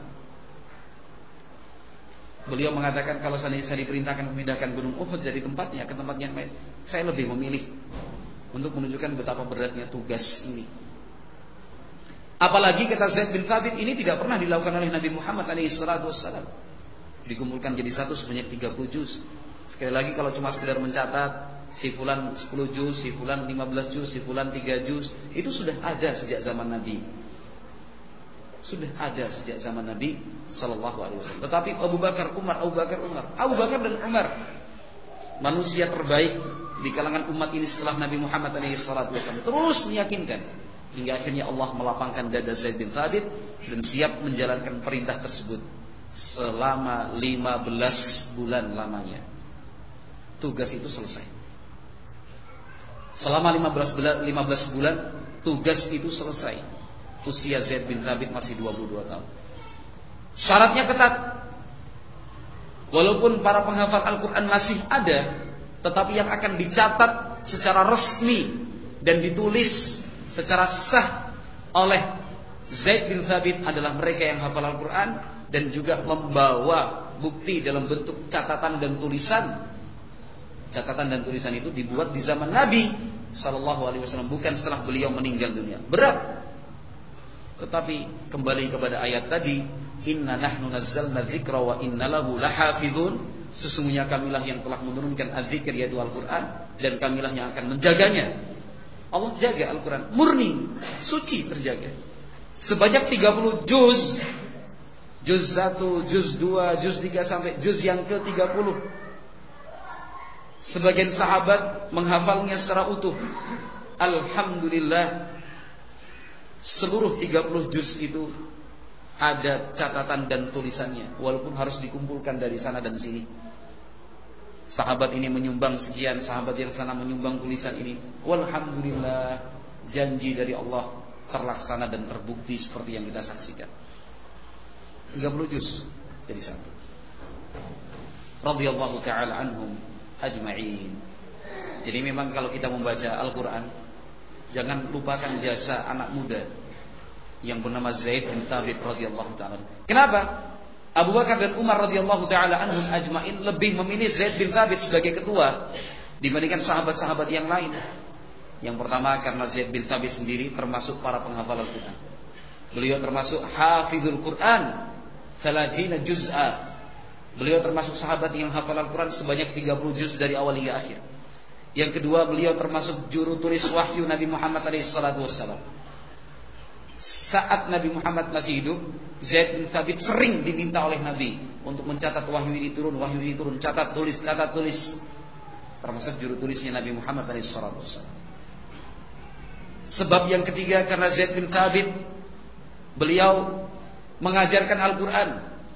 Beliau mengatakan, kalau saya diperintahkan memindahkan gunung Uhud dari tempatnya ke tempat yang lain, saya lebih memilih untuk menunjukkan betapa beratnya tugas ini. Apalagi kata Zaid bin Thabit, ini tidak pernah dilakukan oleh Nabi Muhammad SAW. Dikumpulkan jadi satu sebanyak 30 juz. Sekali lagi, kalau cuma sekedar mencatat si fulan 10 juz, si fulan 15 juz, si fulan 3 juz, itu sudah ada sejak zaman Nabi. Sudah ada sejak zaman Nabi sallallahu alaihi wasallam. Tetapi Abu Bakar dan Umar, manusia terbaik di kalangan umat ini setelah Nabi Muhammad SAW, terus meyakinkan hingga akhirnya Allah melapangkan dada Zaid bin Thabit dan siap menjalankan perintah tersebut selama 15 bulan lamanya. Tugas itu selesai. Selama 15 bulan tugas itu selesai. Usia Zaid bin Thabit masih 22 tahun. Syaratnya ketat. Walaupun para penghafal Al-Quran masih ada, tetapi yang akan dicatat secara resmi dan ditulis secara sah oleh Zaid bin Thabit adalah mereka yang hafal Al-Quran dan juga membawa bukti dalam bentuk catatan dan tulisan. Catatan dan tulisan itu dibuat di zaman Nabi SAW, bukan setelah beliau meninggal dunia. Berat. Tetapi kembali kepada ayat tadi, inna nahnu nazzalna dzikra wa inna lahu lahafizun. Sesungguhnya kamilah yang telah menurunkan az-zikr, yaitu Al-Quran, dan kamilah yang akan menjaganya. Allah jaga Al-Quran, murni, suci, terjaga. Sebanyak 30 juz. Juz 1, juz 2, juz 3 sampai juz yang ke-30. Sebagian sahabat menghafalnya secara utuh. Alhamdulillah, seluruh 30 juz itu ada catatan dan tulisannya, walaupun harus dikumpulkan dari sana dan sini. Sahabat ini menyumbang sekian, sahabat yang sana menyumbang tulisan ini. Walhamdulillah, janji dari Allah terlaksana dan terbukti seperti yang kita saksikan. 30 juz jadi satu. Radhiyallahu ta'ala anhum ajma'in. Jadi memang kalau kita membaca Al-Quran, jangan lupakan jasa anak muda yang bernama Zaid bin Thabit radhiyallahu ta'ala. Kenapa? Abu Bakar dan Umar radhiyallahu ta'ala anhum ajma'in lebih memilih Zaid bin Thabit sebagai ketua dibandingkan sahabat-sahabat yang lain. Yang pertama, karena Zaid bin Thabit sendiri termasuk para penghafal Al-Quran. Beliau termasuk hafizul Quran 30 juz'a. Beliau termasuk sahabat yang hafal Al-Quran sebanyak 30 juz dari awal hingga akhir. Yang kedua, beliau termasuk juru tulis wahyu Nabi Muhammad SAW. Saat Nabi Muhammad masih hidup, Zaid bin Thabit sering diminta oleh Nabi untuk mencatat wahyu ini turun, catat tulis. Termasuk juru tulisnya Nabi Muhammad SAW. Sebab yang ketiga, karena Zaid bin Thabit, beliau mengajarkan Al-Quran.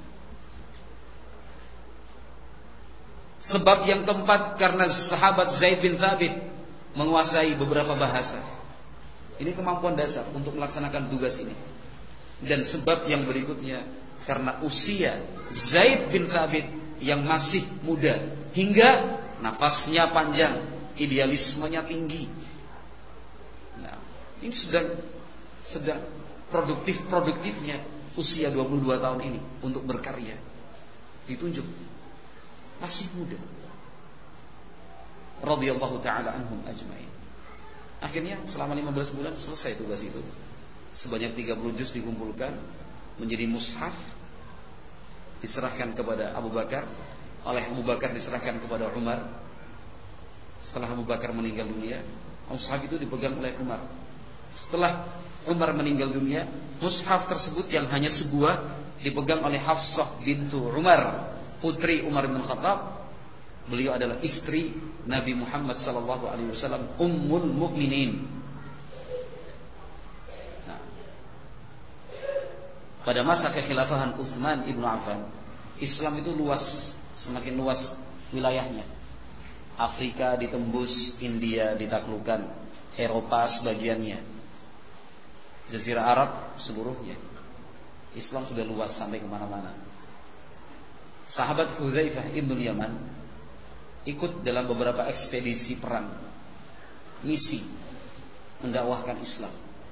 Sebab yang keempat, karena sahabat Zaid bin Thabit menguasai beberapa bahasa. Ini kemampuan dasar untuk melaksanakan tugas ini. Dan sebab yang berikutnya, karena usia Zaid bin Thabit yang masih muda, hingga nafasnya panjang, idealismenya tinggi. Nah, ini sedang produktifnya usia 22 tahun ini untuk berkarya. Ditunjuk masih muda. Radhiyallahu ta'ala anhum ajma'in. Akhirnya selama 15 bulan selesai tugas itu. Sebanyak 30 juz dikumpulkan menjadi mushaf, diserahkan kepada Abu Bakar. Oleh Abu Bakar diserahkan kepada Umar. Setelah Abu Bakar meninggal dunia, mushaf itu dipegang oleh Umar. Setelah Umar meninggal dunia, mushaf tersebut yang hanya sebuah dipegang oleh Hafsah bintu Umar, putri Umar bin Khattab. Beliau adalah istri Nabi Muhammad SAW, Ummul Mukminin. Nah, pada masa kekhilafahan Utsman ibnu Affan, Islam itu luas, semakin luas wilayahnya. Afrika ditembus, India ditaklukkan, Eropa sebagiannya, Jazirah Arab seluruhnya. Islam sudah luas sampai kemana-mana. Sahabat Hudzaifah ibnu Yaman ikut dalam beberapa ekspedisi perang, misi mendakwahkan Islam.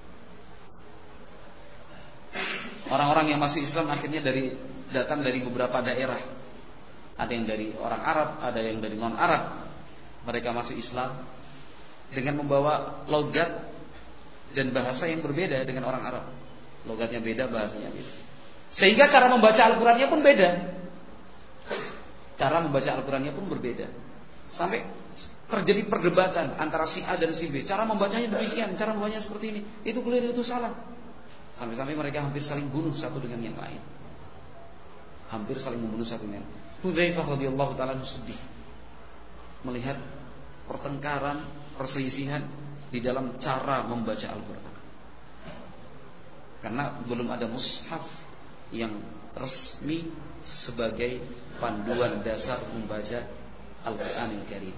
Orang-orang yang masuk Islam akhirnya datang dari beberapa daerah. Ada yang dari orang Arab, ada yang dari non-Arab. Mereka masuk Islam dengan membawa logat dan bahasa yang berbeda dengan orang Arab. Logatnya beda, bahasanya beda. Sehingga cara membaca Al-Qur'annya pun beda. Cara membaca Al-Qur'annya pun berbeda. Sampai terjadi perdebatan antara si A dan si B. Cara membacanya demikian, cara membacanya seperti ini. Itu keliru, itu salah. Sampai-sampai mereka hampir saling bunuh satu dengan yang lain. Hampir saling membunuh satu dengan yang lain. Hudzaifah radhiyallahu ta'ala sedih melihat pertengkaran, perselisihan di dalam cara membaca Al-Qur'an. Karena belum ada mushaf yang resmi sebagai panduan dasar membaca Al-Qur'anil Karim.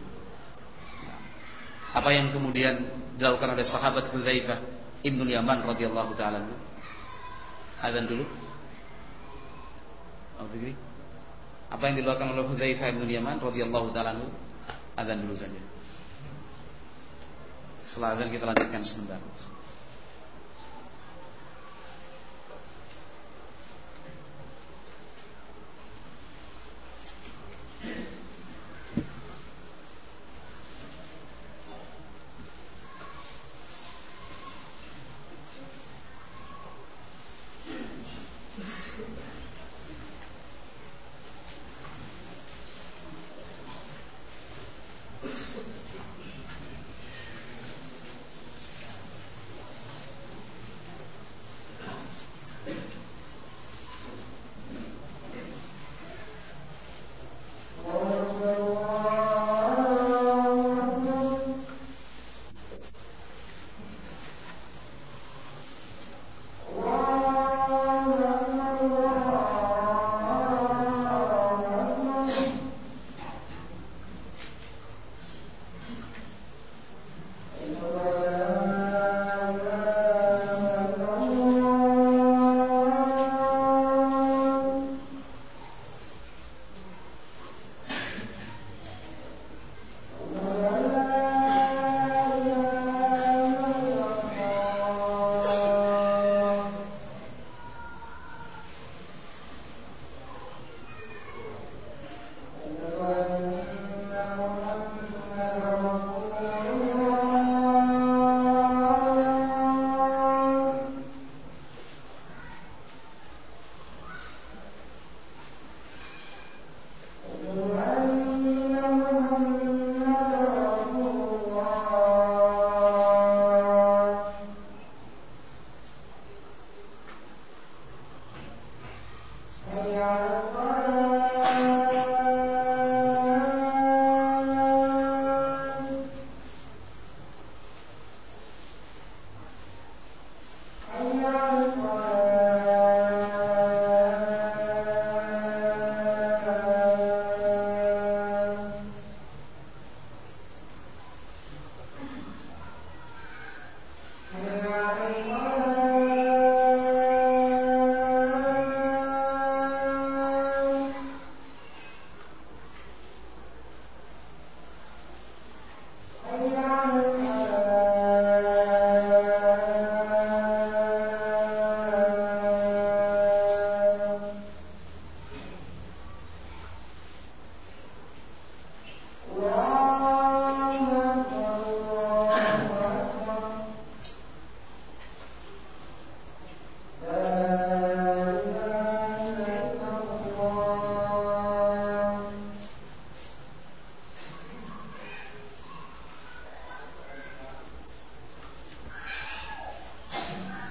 Apa yang kemudian dilakukan oleh sahabat Hudzaifah ibnu Yaman radhiyallahu ta'ala? Azan dulu. Apa yang dilakukan oleh Hudzaifah ibnu Yaman radhiyallahu ta'ala? Azan dulu saja. Setelah azan kita lanjutkan sebentar.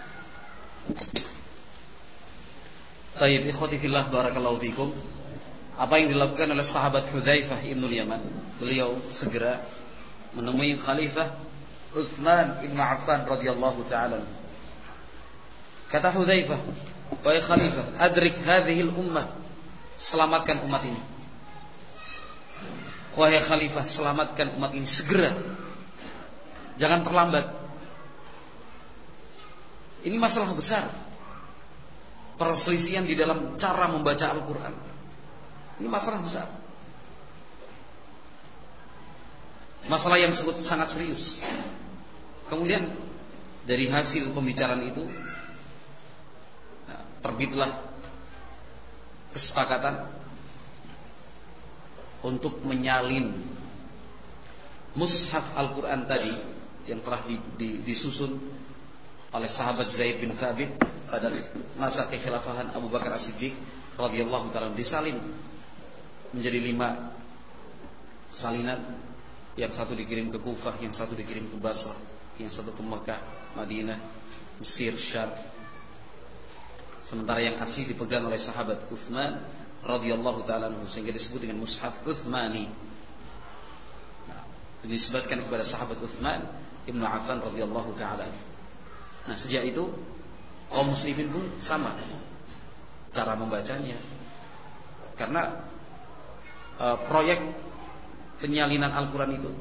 Baik, ikhwati fillah, barakallahu fikum. Apa yang dilakukan oleh sahabat Hudzaifah ibn Yaman? Beliau segera menemui Khalifah Utsman ibn Affan radhiyallahu taala. Kata Hudzaifah, "Wahai Khalifah, adrik hadhil ummah." Selamatkan umat ini. Wahai Khalifah, selamatkan umat ini segera. Jangan terlambat. Ini masalah besar. Perselisihan di dalam cara membaca Al-Quran. Ini masalah besar. Masalah yang sangat serius. Kemudian dari hasil pembicaraan itu terbitlah kesepakatan untuk menyalin mushaf Al-Quran tadi yang telah disusun oleh sahabat Zaid bin Thabit pada masa kekhilafahan Abu Bakar As-Siddiq radhiyallahu ta'ala, disalin menjadi 5 salinan. Yang satu dikirim ke Kufah, yang satu dikirim ke Basrah, yang satu ke Mekah, Madinah, Mesir, Syam. Sementara yang asli dipegang oleh sahabat Utsman radhiyallahu ta'ala anhu, sehingga disebut dengan mushaf Utsmani. Disebutkan kepada sahabat Utsman ibn Affan radhiyallahu ta'ala. Nah, sejak itu kaum muslimin pun sama cara membacanya. Karena proyek penyalinan Al-Quran itu,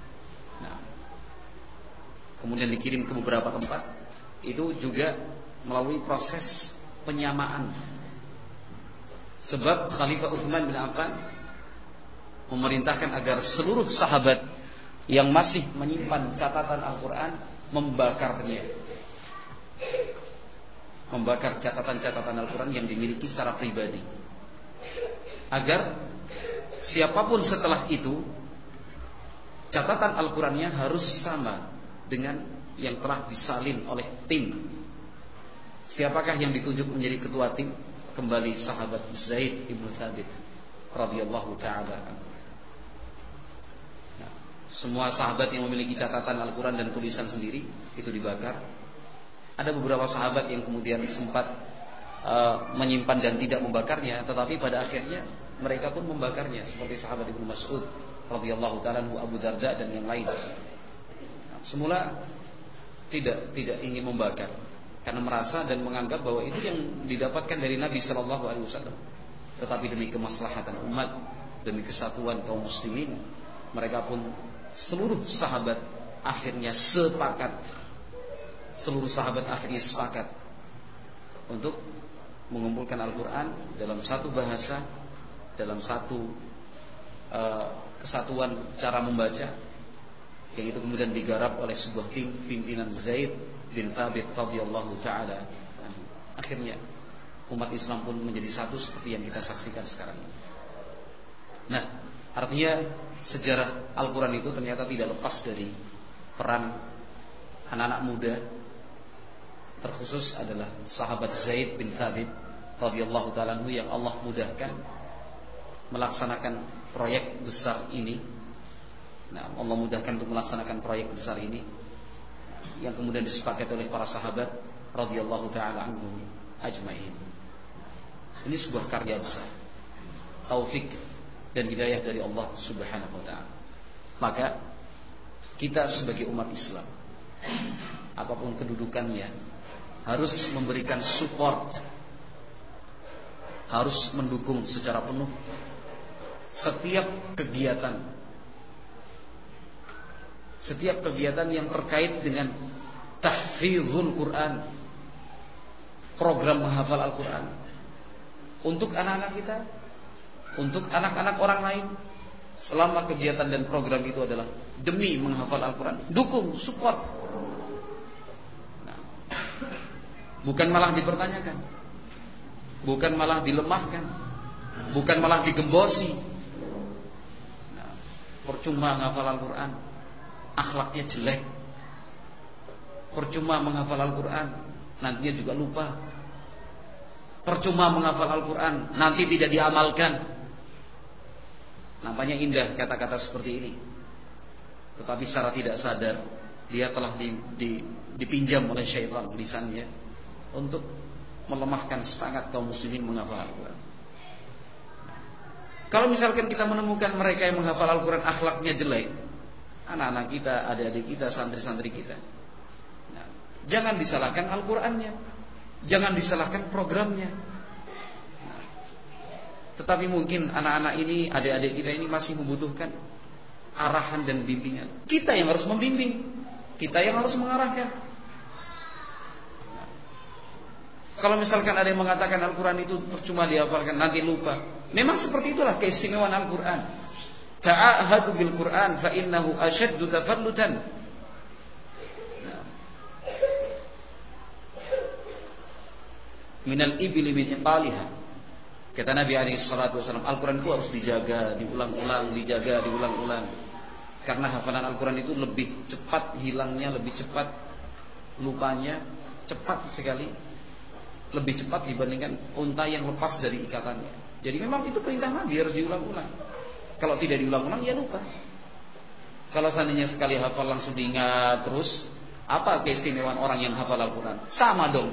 kemudian dikirim ke beberapa tempat, itu juga melalui proses penyamaan. Sebab Khalifah Utsman bin Affan memerintahkan agar seluruh sahabat yang masih menyimpan catatan Al-Quran membakarnya. Membakar catatan-catatan Al-Quran yang dimiliki secara pribadi, agar siapapun setelah itu catatan Al-Qurannya harus sama dengan yang telah disalin oleh tim. Siapakah yang ditunjuk menjadi ketua tim? Kembali sahabat Zaid ibn Thabit radhiyallahu ta'ala. Nah, semua sahabat yang memiliki catatan Al-Quran dan tulisan sendiri itu dibakar. Ada beberapa sahabat yang kemudian sempat menyimpan dan tidak membakarnya, tetapi pada akhirnya mereka pun membakarnya, seperti sahabat Ibnu Mas'ud radhiyallahu ta'ala, Abu Darda dan yang lain. Semula tidak ingin membakar karena merasa dan menganggap bahwa itu yang didapatkan dari Nabi sallallahu alaihi wasallam. Tetapi demi kemaslahatan umat, demi kesatuan kaum muslimin, mereka pun seluruh sahabat akhirnya sepakat untuk mengumpulkan Al-Quran dalam satu bahasa, dalam satu kesatuan cara membaca, yang itu kemudian digarap oleh sebuah tim pimpinan Zaid bin Thabit radhiyallahu ta'ala. Akhirnya umat Islam pun menjadi satu seperti yang kita saksikan sekarang ini. Nah, artinya sejarah Al-Quran itu ternyata tidak lepas dari peran anak-anak muda, terkhusus adalah sahabat Zaid bin Thabit radhiyallahu ta'ala yang Allah mudahkan melaksanakan proyek besar ini. Nah, Allah mudahkan untuk melaksanakan proyek besar ini, yang kemudian disepakati oleh para sahabat radhiyallahu ta'ala anhum ajma'in. Ini sebuah karya besar, taufik dan hidayah dari Allah subhanahu wa ta'ala. Maka kita sebagai umat Islam, apapun kedudukannya, harus memberikan support, harus mendukung secara penuh setiap kegiatan yang terkait dengan tahfizul Quran, program menghafal Al-Quran, untuk anak-anak kita, untuk anak-anak orang lain. Selama kegiatan dan program itu adalah demi menghafal Al-Quran, dukung, support. Bukan malah dipertanyakan, bukan malah dilemahkan, bukan malah digembosi. Percuma menghafal Al-Quran, akhlaknya jelek. Percuma menghafal Al-Quran, nantinya juga lupa. Percuma menghafal Al-Quran, nanti tidak diamalkan. Nampaknya indah kata-kata seperti ini, tetapi secara tidak sadar dia telah dipinjam oleh syaitan lisannya untuk melemahkan semangat kaum muslimin menghafal Al-Quran. Kalau misalkan kita menemukan mereka yang menghafal Al-Quran akhlaknya jelek, anak-anak kita, adik-adik kita, santri-santri kita, nah, jangan disalahkan Al-Qurannya, jangan disalahkan programnya. Nah, tetapi mungkin anak-anak ini, adik-adik kita ini masih membutuhkan arahan dan bimbingan. Kita yang harus membimbing, kita yang harus mengarahkan. Nah, kalau misalkan ada yang mengatakan Al-Quran itu percuma dihafalkan, nanti lupa. Memang seperti itulah keistimewaan Al-Quran. Ta'ahadu bil Quran fa innahu ashaddu tafallutan. Minal ibli min iqaliha. Kata Nabi alaihi salatu wasallam, Al-Quran itu harus dijaga, diulang-ulang, dijaga, diulang-ulang. Karena hafalan Al-Quran itu lebih cepat hilangnya, lebih cepat lupanya, cepat sekali, lebih cepat dibandingkan unta yang lepas dari ikatannya. Jadi memang itu perintah Nabi, harus diulang-ulang. Kalau tidak diulang-ulang ya lupa. Kalau seandainya sekali hafal langsung diingat terus, apa keistimewaan orang yang hafal Al-Quran? Sama dong.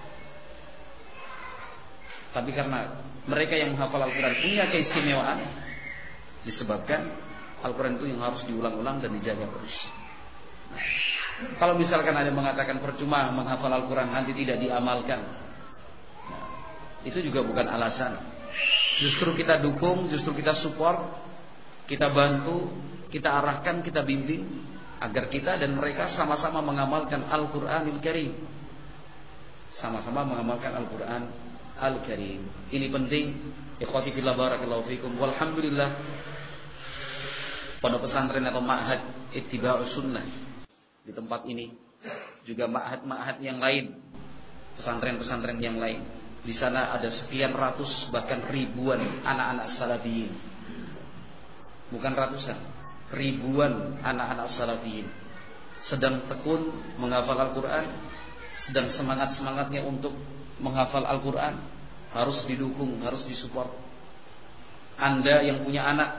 Tapi karena mereka yang menghafal Al-Quran punya keistimewaan, disebabkan Al-Quran itu yang harus diulang-ulang dan dijaga terus. Nah, kalau misalkan ada yang mengatakan percuma menghafal Al-Quran nanti tidak diamalkan, nah, itu juga bukan alasan. Justru kita dukung, justru kita support, kita bantu, kita arahkan, kita bimbing agar kita dan mereka sama-sama mengamalkan Al-Quranil Karim. Sama-sama mengamalkan Al-Quran Al-Karim. Ini penting. Ikhwati fillah barakallahu fikum. Walhamdulillah, pondok pesantren atau ma'had Ittiba'us Sunnah di tempat ini, juga ma'had-ma'had yang lain, pesantren-pesantren yang lain, di sana ada sekian ratus bahkan ribuan anak-anak salafiyin. Bukan ratusan, ribuan anak-anak salafiyin sedang tekun menghafal Al-Quran, sedang semangat-semangatnya untuk menghafal Al-Quran. Harus didukung, harus disupport. Anda yang punya anak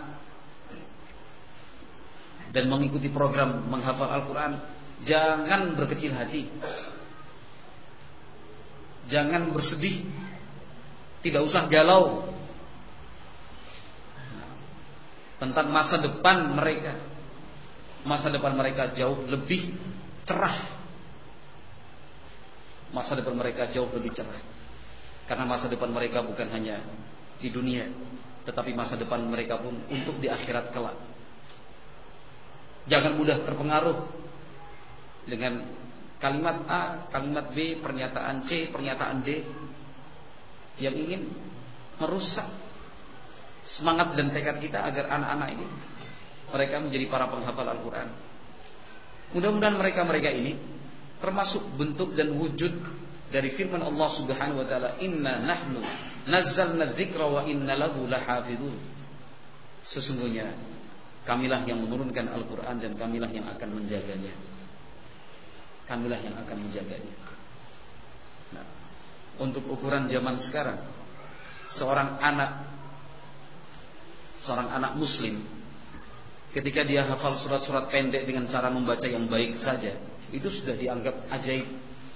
dan mengikuti program menghafal Al-Quran, jangan berkecil hati, jangan bersedih, tidak usah galau tentang masa depan mereka. Masa depan mereka jauh lebih cerah. Masa depan mereka jauh lebih cerah. Karena masa depan mereka bukan hanya di dunia, tetapi masa depan mereka pun untuk di akhirat kelak. Jangan mudah terpengaruh dengan kalimat A, kalimat B, pernyataan C, pernyataan D yang ingin merusak semangat dan tekad kita agar anak-anak ini mereka menjadi para penghafal Al-Quran. Mudah-mudahan mereka ini termasuk bentuk dan wujud dari firman Allah Subhanahu wa taala, "Inna nahnu nazzalna dzikra wa inna lahu lahafidun." Sesungguhnya kamilah yang menurunkan Al-Quran dan kamilah yang akan menjaganya. Kamilah yang akan menjaganya. Nah, untuk ukuran zaman sekarang, seorang anak muslim ketika dia hafal surat-surat pendek dengan cara membaca yang baik saja, itu sudah dianggap ajaib.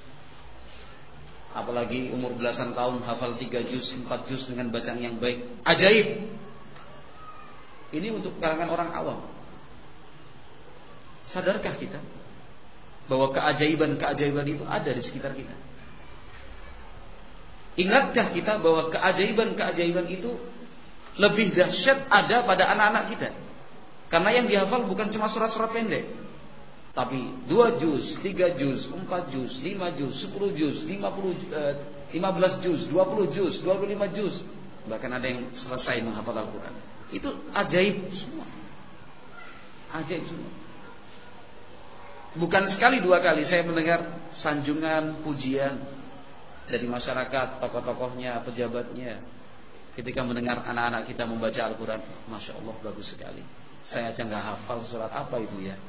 Apalagi umur belasan tahun hafal 3 juz, 4 juz dengan bacaan yang baik, ajaib. Ini untuk kalangan orang awam. Sadarkah kita bahwa keajaiban-keajaiban itu ada di sekitar kita? Ingatkah kita bahwa keajaiban-keajaiban itu lebih dahsyat ada pada anak-anak kita? Karena yang dihafal bukan cuma surat-surat pendek, tapi 2 juz, 3 juz, 4 juz, 5 juz, 10 juz, 15 juz, 20 juz, 25 juz. Bahkan ada yang selesai menghafal Al-Quran. Itu ajaib semua. Ajaib semua. Bukan sekali dua kali saya mendengar sanjungan, pujian dari masyarakat, tokoh-tokohnya, pejabatnya, ketika mendengar anak-anak kita membaca Al-Quran. Masya Allah, bagus sekali. Saya aja gak hafal surat apa itu ya.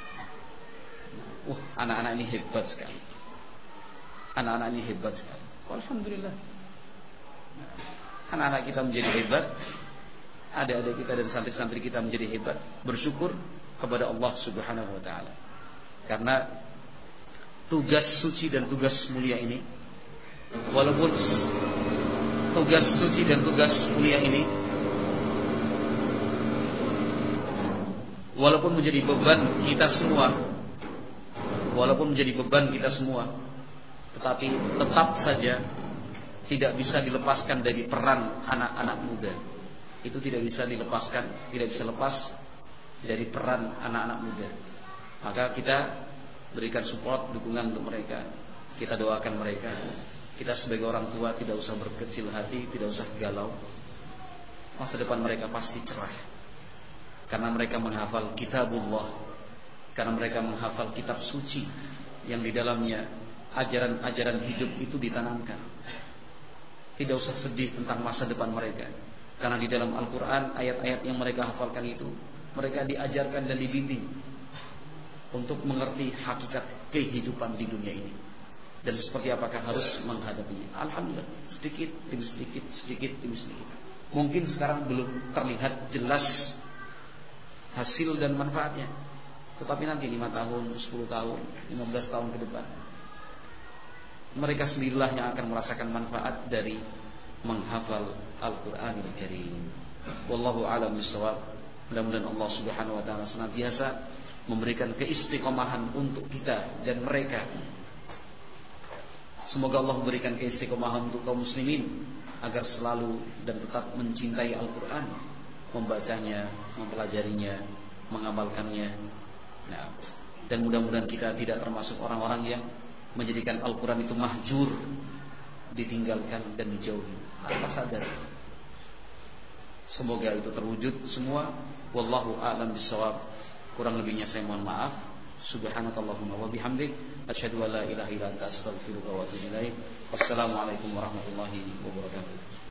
Anak-anak ini hebat sekali. Anak-anak ini hebat sekali. Alhamdulillah, anak-anak kita menjadi hebat, adik-adik kita dan santri-santri kita menjadi hebat. Bersyukur kepada Allah Subhanahu wa ta'ala. Karena tugas suci dan tugas mulia ini, walaupun tugas suci dan tugas mulia ini walaupun menjadi beban kita semua, tetapi tetap saja tidak bisa dilepaskan dari peran anak-anak muda. Itu tidak bisa dilepaskan, tidak bisa lepas dari peran anak-anak muda. Maka kita berikan support, dukungan untuk mereka. Kita doakan mereka. Kita sebagai orang tua tidak usah berkecil hati, tidak usah galau. Masa depan mereka pasti cerah, karena mereka menghafal kitabullah, karena mereka menghafal kitab suci yang di dalamnya ajaran-ajaran hidup itu ditanamkan. Tidak usah sedih tentang masa depan mereka, karena di dalam Al-Quran ayat-ayat yang mereka hafalkan itu mereka diajarkan dan dibimbing untuk mengerti hakikat kehidupan di dunia ini dan seperti apakah harus menghadapinya. Alhamdulillah, sedikit demi sedikit. Mungkin sekarang belum terlihat jelas hasil dan manfaatnya, tetapi nanti 5 tahun, 10 tahun, 15 tahun ke depan mereka sendirilah yang akan merasakan manfaat dari menghafal Al-Qur'anul Karim. Wallahu a'lam bishawab. Mudah-mudahan Allah Subhanahu wa taala senantiasa memberikan keistiqomahan untuk kita dan mereka. Semoga Allah memberikan keistiqomahan untuk kaum muslimin agar selalu dan tetap mencintai Al-Quran, membacanya, mempelajarinya, mengamalkannya. Nah, dan mudah-mudahan kita tidak termasuk orang-orang yang menjadikan Al-Quran itu mahjur, ditinggalkan dan dijauhi tanpa sadar. Semoga itu terwujud semua. Wallahu a'lam bishawab. Kurang lebihnya saya mohon maaf. Subhanakallahumma wa bihamdik, asyhadu an la ilaha illa anta, astaghfiruka wa atubu ilaik. Wassalamualaikum warahmatullahi wabarakatuh.